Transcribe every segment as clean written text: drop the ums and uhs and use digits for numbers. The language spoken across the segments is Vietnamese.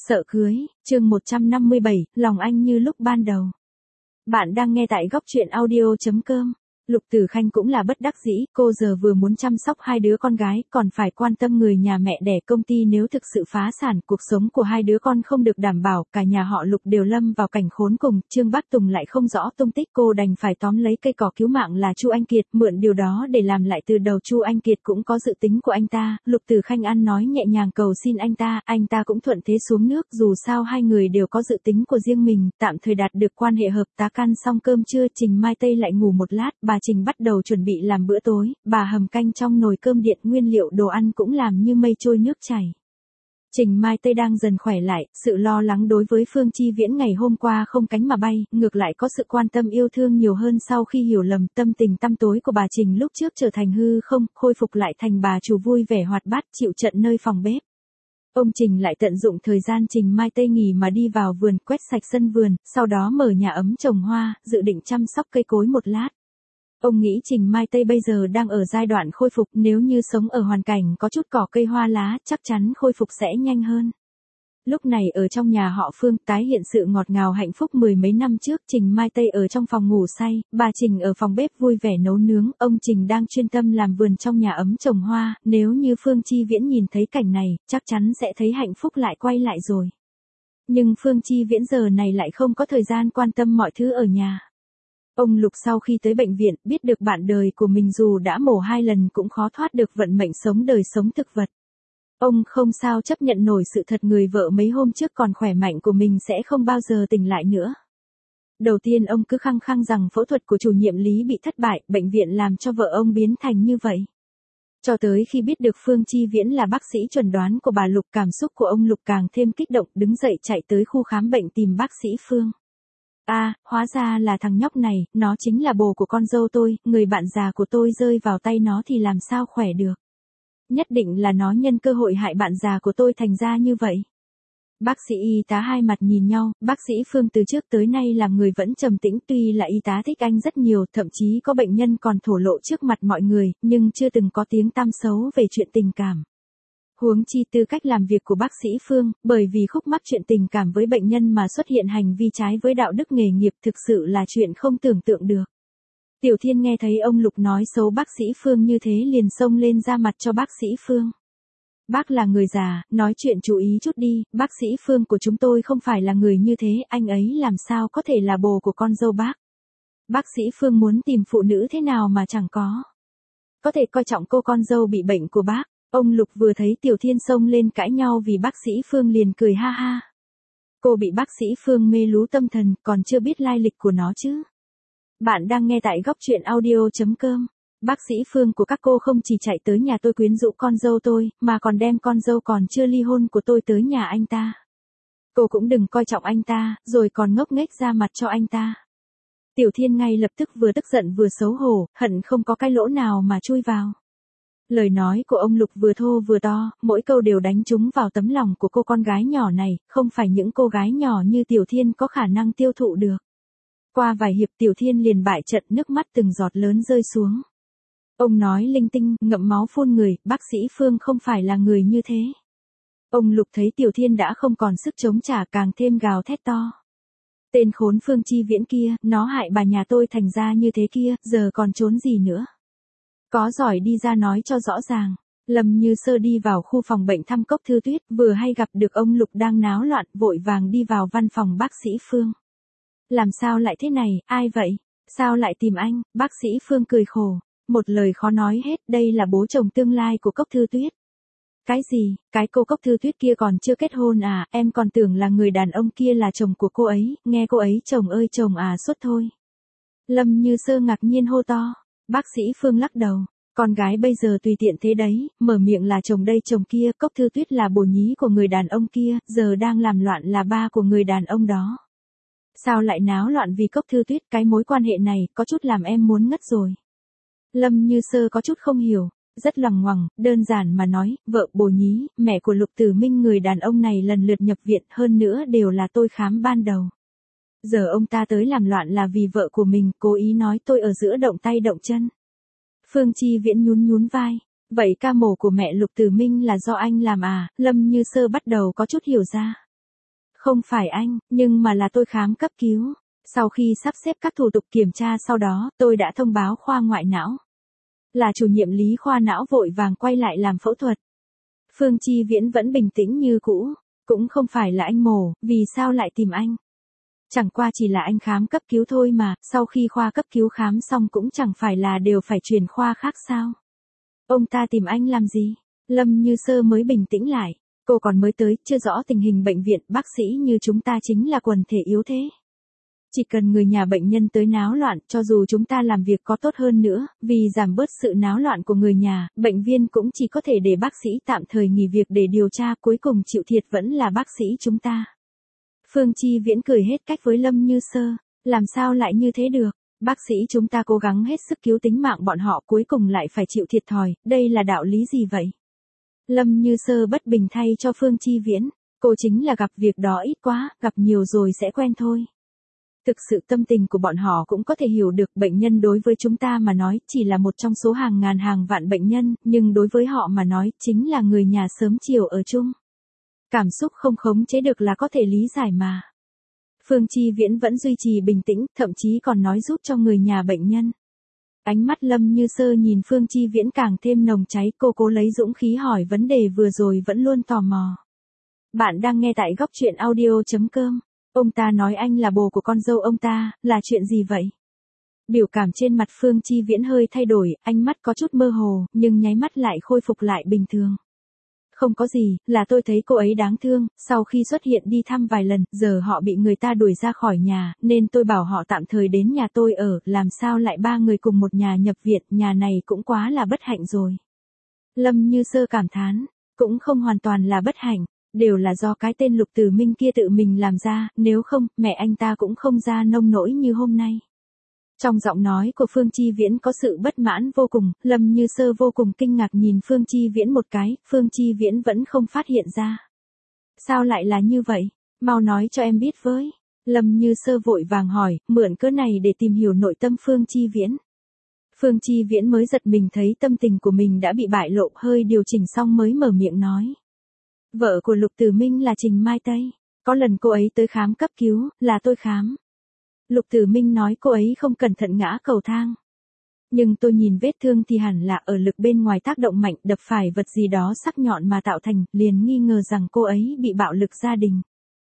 Sợ cưới, chương 157, lòng anh như lúc ban đầu. Bạn đang nghe tại góc truyện audio.com. Lục Tử Khanh cũng là bất đắc dĩ, cô giờ vừa muốn chăm sóc hai đứa con gái, còn phải quan tâm người nhà mẹ đẻ công ty nếu thực sự phá sản, cuộc sống của hai đứa con không được đảm bảo, cả nhà họ Lục đều lâm vào cảnh khốn cùng, Trương Bác Tùng lại không rõ tung tích, cô đành phải tóm lấy cây cỏ cứu mạng là Chu Anh Kiệt, mượn điều đó để làm lại từ đầu. Chu Anh Kiệt cũng có dự tính của anh ta, Lục Tử Khanh ăn nói nhẹ nhàng cầu xin anh ta cũng thuận thế xuống nước, dù sao hai người đều có dự tính của riêng mình, tạm thời đạt được quan hệ hợp tác. Ăn xong cơm trưa, Trình Mai Tây lại ngủ một lát, bà Trình bắt đầu chuẩn bị làm bữa tối, bà hầm canh trong nồi cơm điện, nguyên liệu đồ ăn cũng làm như mây trôi nước chảy. Trình Mai Tây đang dần khỏe lại, sự lo lắng đối với Phương Chi Viễn ngày hôm qua không cánh mà bay, ngược lại có sự quan tâm yêu thương nhiều hơn sau khi hiểu lầm. Tâm tình tăm tối của bà Trình lúc trước trở thành hư không, khôi phục lại thành bà chủ vui vẻ hoạt bát, chịu trận nơi phòng bếp. Ông Trình lại tận dụng thời gian Trình Mai Tây nghỉ mà đi vào vườn quét sạch sân vườn, sau đó mở nhà ấm trồng hoa, dự định chăm sóc cây cối một lát. Ông nghĩ Trình Mai Tây bây giờ đang ở giai đoạn khôi phục, nếu như sống ở hoàn cảnh có chút cỏ cây hoa lá, chắc chắn khôi phục sẽ nhanh hơn. Lúc này ở trong nhà họ Phương, tái hiện sự ngọt ngào hạnh phúc mười mấy năm trước. Trình Mai Tây ở trong phòng ngủ say, bà Trình ở phòng bếp vui vẻ nấu nướng, ông Trình đang chuyên tâm làm vườn trong nhà ấm trồng hoa. Nếu như Phương Chi Viễn nhìn thấy cảnh này, chắc chắn sẽ thấy hạnh phúc lại quay lại rồi. Nhưng Phương Chi Viễn giờ này lại không có thời gian quan tâm mọi thứ ở nhà. Ông Lục sau khi tới bệnh viện, biết được bạn đời của mình dù đã mổ 2 lần cũng khó thoát được vận mệnh sống đời sống thực vật. Ông không sao chấp nhận nổi sự thật người vợ mấy hôm trước còn khỏe mạnh của mình sẽ không bao giờ tỉnh lại nữa. Đầu tiên ông cứ khăng khăng rằng phẫu thuật của chủ nhiệm Lý bị thất bại, bệnh viện làm cho vợ ông biến thành như vậy. Cho tới khi biết được Phương Chi Viễn là bác sĩ chuẩn đoán của bà Lục, cảm xúc của ông Lục càng thêm kích động, đứng dậy chạy tới khu khám bệnh tìm bác sĩ Phương. Hóa ra là thằng nhóc này, nó chính là bồ của con dâu tôi, người bạn già của tôi rơi vào tay nó thì làm sao khỏe được. Nhất định là nó nhân cơ hội hại bạn già của tôi thành ra như vậy. Bác sĩ y tá hai mặt nhìn nhau, bác sĩ Phương từ trước tới nay làm người vẫn trầm tĩnh, tuy là y tá thích anh rất nhiều, thậm chí có bệnh nhân còn thổ lộ trước mặt mọi người, nhưng chưa từng có tiếng tăm xấu về chuyện tình cảm. Huống chi tư cách làm việc của bác sĩ Phương, bởi vì khúc mắc chuyện tình cảm với bệnh nhân mà xuất hiện hành vi trái với đạo đức nghề nghiệp, thực sự là chuyện không tưởng tượng được. Tiểu Thiên nghe thấy ông Lục nói xấu bác sĩ Phương như thế liền xông lên ra mặt cho bác sĩ Phương. Bác là người già, nói chuyện chú ý chút đi, bác sĩ Phương của chúng tôi không phải là người như thế, anh ấy làm sao có thể là bồ của con dâu bác. Bác sĩ Phương muốn tìm phụ nữ thế nào mà chẳng có. Có thể coi trọng cô con dâu bị bệnh của bác. Ông Lục vừa thấy Tiểu Thiên xông lên cãi nhau vì bác sĩ Phương liền cười ha ha. Cô bị bác sĩ Phương mê lú tâm thần, còn chưa biết lai lịch của nó chứ. Bạn đang nghe tại góc truyện audio.com. Bác sĩ Phương của các cô không chỉ chạy tới nhà tôi quyến rũ con dâu tôi, mà còn đem con dâu còn chưa ly hôn của tôi tới nhà anh ta. Cô cũng đừng coi trọng anh ta, rồi còn ngốc nghếch ra mặt cho anh ta. Tiểu Thiên ngay lập tức vừa tức giận vừa xấu hổ, hận không có cái lỗ nào mà chui vào. Lời nói của ông Lục vừa thô vừa to, mỗi câu đều đánh trúng vào tấm lòng của cô con gái nhỏ này, không phải những cô gái nhỏ như Tiểu Thiên có khả năng tiêu thụ được. Qua vài hiệp Tiểu Thiên liền bại trận, nước mắt từng giọt lớn rơi xuống. Ông nói linh tinh, ngậm máu phun người, bác sĩ Phương không phải là người như thế. Ông Lục thấy Tiểu Thiên đã không còn sức chống trả, càng thêm gào thét to. Tên khốn Phương Chi Viễn kia, nó hại bà nhà tôi thành ra như thế kia, giờ còn trốn gì nữa. Có giỏi đi ra nói cho rõ ràng. Lâm Như Sơ đi vào khu phòng bệnh thăm Cốc Thư Tuyết, vừa hay gặp được ông Lục đang náo loạn, vội vàng đi vào văn phòng bác sĩ Phương. Làm sao lại thế này, ai vậy? Sao lại tìm anh? Bác sĩ Phương cười khổ. Một lời khó nói hết, đây là bố chồng tương lai của Cốc Thư Tuyết. Cái gì, cái cô Cốc Thư Tuyết kia còn chưa kết hôn à, em còn tưởng là người đàn ông kia là chồng của cô ấy, nghe cô ấy chồng ơi chồng à suốt thôi. Lâm Như Sơ ngạc nhiên hô to. Bác sĩ Phương lắc đầu, con gái bây giờ tùy tiện thế đấy, mở miệng là chồng đây chồng kia, Cốc Thư Tuyết là bồ nhí của người đàn ông kia, giờ đang làm loạn là ba của người đàn ông đó. Sao lại náo loạn vì Cốc Thư Tuyết, cái mối quan hệ này, có chút làm em muốn ngất rồi. Lâm Như Sơ có chút không hiểu, rất loằng ngoằng, đơn giản mà nói, vợ bồ nhí, mẹ của Lục Tử Minh người đàn ông này lần lượt nhập viện, hơn nữa đều là tôi khám ban đầu. Giờ ông ta tới làm loạn là vì vợ của mình, cố ý nói tôi ở giữa động tay động chân. Phương Chi Viễn nhún vai. Vậy ca mổ của mẹ Lục Tử Minh là do anh làm à? Lâm Như Sơ bắt đầu có chút hiểu ra. Không phải anh, nhưng mà là tôi khám cấp cứu. Sau khi sắp xếp các thủ tục kiểm tra sau đó, tôi đã thông báo khoa ngoại não. Là chủ nhiệm lý khoa não vội vàng quay lại làm phẫu thuật. Phương Chi Viễn vẫn bình tĩnh như cũ. Cũng không phải là anh mổ, vì sao lại tìm anh? Chẳng qua chỉ là anh khám cấp cứu thôi mà, sau khi khoa cấp cứu khám xong cũng chẳng phải là đều phải chuyển khoa khác sao? Ông ta tìm anh làm gì? Lâm Như Sơ mới bình tĩnh lại. Cô còn mới tới, chưa rõ tình hình bệnh viện, bác sĩ như chúng ta chính là quần thể yếu thế. Chỉ cần người nhà bệnh nhân tới náo loạn, cho dù chúng ta làm việc có tốt hơn nữa, vì giảm bớt sự náo loạn của người nhà, bệnh viên cũng chỉ có thể để bác sĩ tạm thời nghỉ việc để điều tra, cuối cùng chịu thiệt vẫn là bác sĩ chúng ta. Phương Chi Viễn cười hết cách với Lâm Như Sơ, làm sao lại như thế được, bác sĩ chúng ta cố gắng hết sức cứu tính mạng bọn họ cuối cùng lại phải chịu thiệt thòi, đây là đạo lý gì vậy? Lâm Như Sơ bất bình thay cho Phương Chi Viễn, cô chính là gặp việc đó ít quá, gặp nhiều rồi sẽ quen thôi. Thực sự tâm tình của bọn họ cũng có thể hiểu được, bệnh nhân đối với chúng ta mà nói chỉ là một trong số hàng ngàn hàng vạn bệnh nhân, nhưng đối với họ mà nói chính là người nhà sớm chiều ở chung. Cảm xúc không khống chế được là có thể lý giải mà. Phương Chi Viễn vẫn duy trì bình tĩnh, thậm chí còn nói giúp cho người nhà bệnh nhân. Ánh mắt Lâm Như Sơ nhìn Phương Chi Viễn càng thêm nồng cháy, cô cố lấy dũng khí hỏi vấn đề vừa rồi vẫn luôn tò mò. Bạn đang nghe tại góc truyện audio.com. Ông ta nói anh là bồ của con dâu ông ta, là chuyện gì vậy? Biểu cảm trên mặt Phương Chi Viễn hơi thay đổi, ánh mắt có chút mơ hồ, nhưng nháy mắt lại khôi phục lại bình thường. Không có gì, là tôi thấy cô ấy đáng thương, sau khi xuất hiện đi thăm vài lần, giờ họ bị người ta đuổi ra khỏi nhà, nên tôi bảo họ tạm thời đến nhà tôi ở, làm sao lại ba người cùng một nhà nhập viện, nhà này cũng quá là bất hạnh rồi. Lâm Như Sơ cảm thán, cũng không hoàn toàn là bất hạnh, đều là do cái tên Lục Tử Minh kia tự mình làm ra, nếu không, mẹ anh ta cũng không ra nông nỗi như hôm nay. Trong giọng nói của Phương Chi Viễn có sự bất mãn vô cùng, Lâm Như Sơ vô cùng kinh ngạc nhìn Phương Chi Viễn một cái, Phương Chi Viễn vẫn không phát hiện ra. Sao lại là như vậy? Mau nói cho em biết với. Lâm Như Sơ vội vàng hỏi, mượn cớ này để tìm hiểu nội tâm Phương Chi Viễn. Phương Chi Viễn mới giật mình thấy tâm tình của mình đã bị bại lộ, hơi điều chỉnh xong mới mở miệng nói. Vợ của Lục Tử Minh là Trình Mai Tây, có lần cô ấy tới khám cấp cứu, là tôi khám. Lục Tử Minh nói cô ấy không cẩn thận ngã cầu thang. Nhưng tôi nhìn vết thương thì hẳn là ở lực bên ngoài tác động mạnh, đập phải vật gì đó sắc nhọn mà tạo thành, liền nghi ngờ rằng cô ấy bị bạo lực gia đình.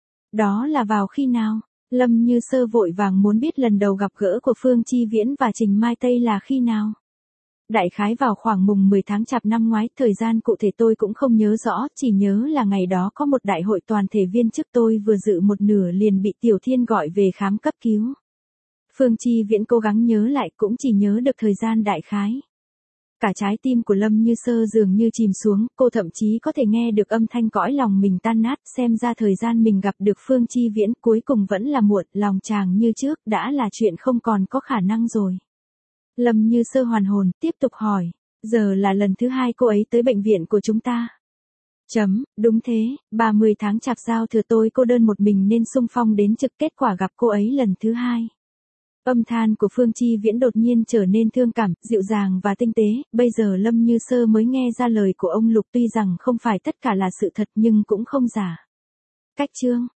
Đó là vào khi nào? Lâm Như Sơ vội vàng muốn biết lần đầu gặp gỡ của Phương Chi Viễn và Trình Mai Tây là khi nào. Đại khái vào khoảng mùng 10 tháng Chạp năm ngoái, thời gian cụ thể tôi cũng không nhớ rõ, chỉ nhớ là ngày đó có một đại hội toàn thể viên chức, tôi vừa dự một nửa liền bị Tiểu Thiên gọi về khám cấp cứu. Phương Chi Viễn cố gắng nhớ lại cũng chỉ nhớ được thời gian đại khái. Cả trái tim của Lâm Như Sơ dường như chìm xuống, cô thậm chí có thể nghe được âm thanh cõi lòng mình tan nát, xem ra thời gian mình gặp được Phương Chi Viễn cuối cùng vẫn là muộn, lòng chàng như trước đã là chuyện không còn có khả năng rồi. Lâm Như Sơ hoàn hồn, tiếp tục hỏi, giờ là lần thứ 2 cô ấy tới bệnh viện của chúng ta. Đúng thế, 30 tháng Chạp giao thừa tôi cô đơn một mình nên xung phong đến trực, kết quả gặp cô ấy lần thứ 2. Âm than của Phương Chi Viễn đột nhiên trở nên thương cảm, dịu dàng và tinh tế, bây giờ Lâm Như Sơ mới nghe ra lời của ông Lục, tuy rằng không phải tất cả là sự thật nhưng cũng không giả. Cách chương